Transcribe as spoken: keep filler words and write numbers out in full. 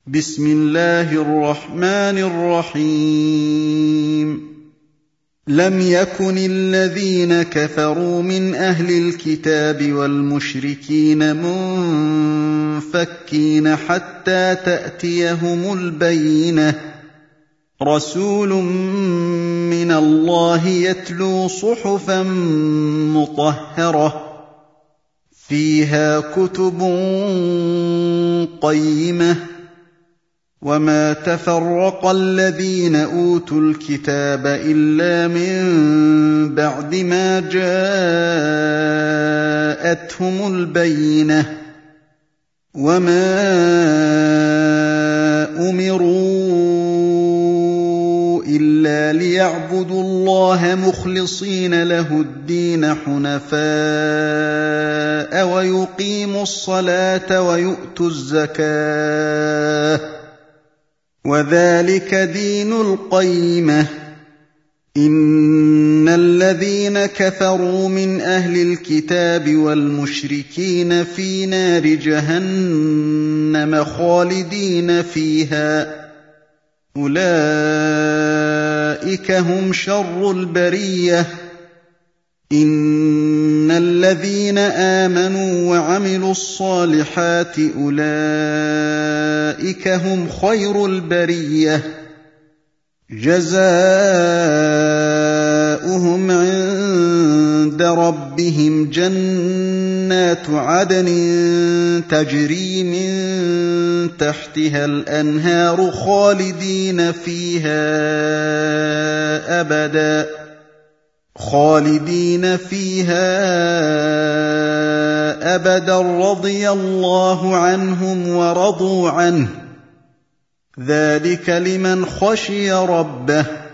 بسم الله الرحمن الرحيم لم يكن الذين كفروا من أهل الكتاب والمشركين منفكين حتى تأتيهم البينة رسول من الله يتلو صحفا مطهرة فيها كتب قيمة وما تفرق الذين أوتوا الكتاب إلا من بعد ما جاءتهم البينة وما أمروا إلا ليعبدوا الله مخلصين له الدين حنفاء ويقيموا الصلاة ويؤتوا الزكاة وذلك دين القيمة إن الذين كفروا من أهل الكتاب والمشركين في نار جهنم خالدين فيها أولئك هم شر البرية إن الذين آمنوا وعملوا الصالحات أولئك هم خير البرية جزاؤهم عند ربهم جنات عدن تجري من تحتها الأنهار خالدين فيها أبداً خالدين فيها أبدا رضي الله عنهم ورضوا عنه ذلك لمن خشي ربه